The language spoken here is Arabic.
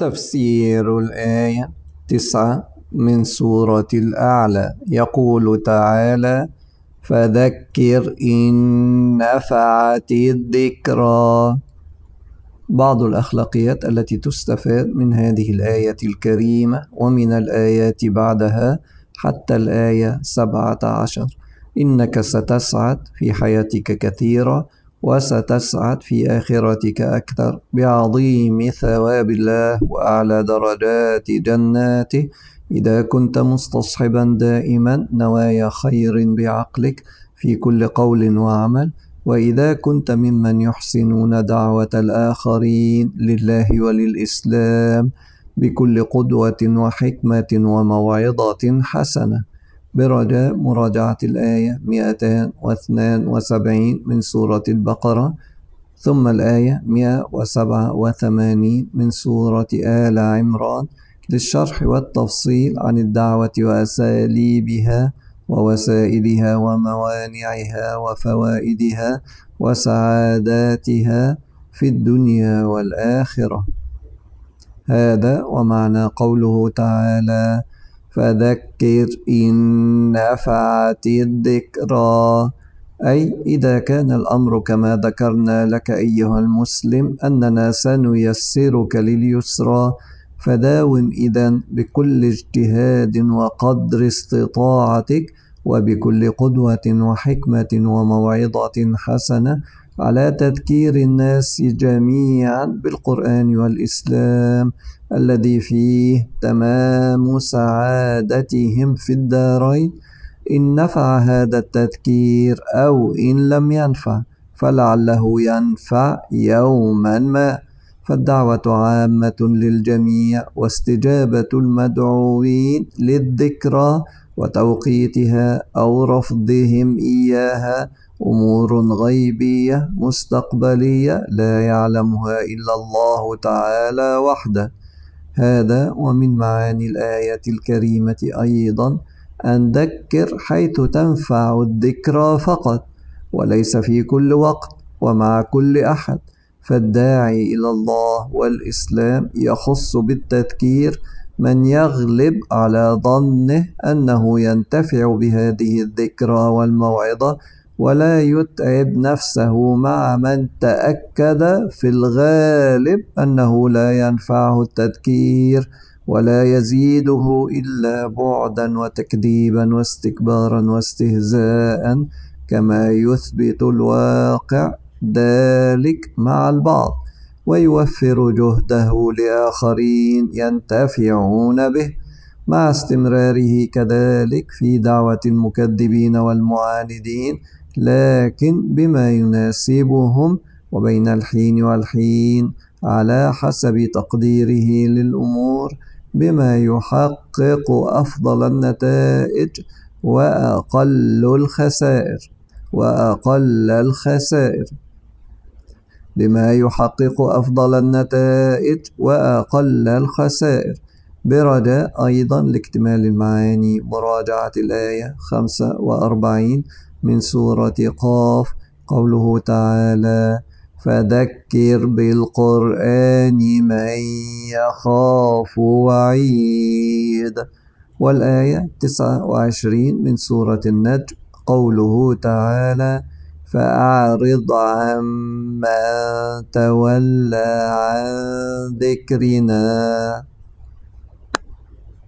تفسير الآية 9 من سورة الأعلى. يقول تعالى: فذكر إن نفعت الذكرى. بعض الأخلاقيات التي تستفاد من هذه الآية الكريمة ومن الآيات بعدها حتى الآية 17: إنك ستسعد في حياتك كثيرا، وستسعد في آخرتك أكثر بعظيم ثواب الله وأعلى درجات جناته إذا كنت مستصحبا دائما نوايا خير بعقلك في كل قول وعمل، وإذا كنت ممن يحسنون دعوة الآخرين لله وللإسلام بكل قدوة وحكمة وموعظة حسنة. برجاء مراجعة الآية 272 من سورة البقرة، ثم الآية 187 من سورة آل عمران للشرح والتفصيل عن الدعوة وأساليبها ووسائلها وموانعها وفوائدها وسعاداتها في الدنيا والآخرة. هذا ومعنى قوله تعالى: فذكر إن نفعت الذكرى، أي إذا كان الأمر كما ذكرنا لك أيها المسلم أننا سنيسرك لليسرى، فداوم إذن بكل اجتهاد وقدر استطاعتك وبكل قدوة وحكمة وموعظة حسنة على تذكير الناس جميعا بالقرآن والإسلام الذي فيه تمام سعادتهم في الدارين، إن نفع هذا التذكير أو إن لم ينفع فلعله ينفع يوما ما، فالدعوة عامة للجميع، واستجابة المدعوين للذكرى وتوقيتها أو رفضهم إياها أمور غيبية مستقبلية لا يعلمها إلا الله تعالى وحده. هذا ومن معاني الآية الكريمة أيضا أن ذكر حيث تنفع الذكرى فقط، وليس في كل وقت ومع كل أحد، فالداعي إلى الله والإسلام يخص بالتذكير من يغلب على ظنه أنه ينتفع بهذه الذكرى والموعظة، ولا يتعب نفسه مع من تأكد في الغالب أنه لا ينفعه التذكير ولا يزيده إلا بعدا وتكذيبا واستكبارا واستهزاء، كما يثبت الواقع ذلك مع البعض، ويوفر جهده لآخرين ينتفعون به، مع استمراره كذلك في دعوة المكذبين والمعاندين، لكن بما يناسبهم وبين الحين والحين على حسب تقديره للأمور، بما يحقق أفضل النتائج وأقل الخسائر بما يحقق أفضل النتائج وأقل الخسائر. برجاء أيضا لاكتمال المعاني مراجعة الآية 45 من سورة قاف، قوله تعالى: فذكر بالقرآن من يخاف وعيد. والآية 29 من سورة النجم، قوله تعالى: فأعرض عمن تولى عن ذكرنا.